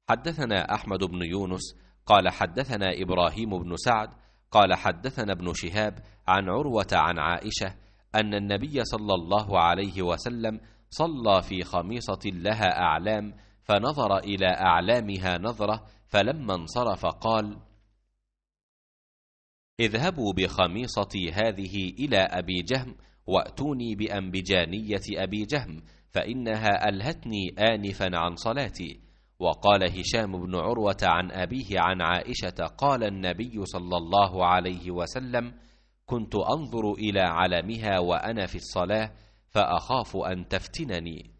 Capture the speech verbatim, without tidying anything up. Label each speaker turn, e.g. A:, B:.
A: حدثنا أحمد بن يونس قال حدثنا إبراهيم بن سعد قال حدثنا ابن شهاب عن عروة عن عائشة أن النبي صلى الله عليه وسلم صلى في خميصة لها أعلام، فنظر إلى أعلامها نظرة، فلما انصرف قال: اذهبوا بخميصتي هذه إلى أبي جهم وأتوني بأنبجانية أبي جهم، فإنها ألهتني آنفا عن صلاتي. وقال هشام بن عروة عن أبيه عن عائشة قال النبي صلى الله عليه وسلم: كنت أنظر إلى علمها وأنا في الصلاة فأخاف أن تفتنني.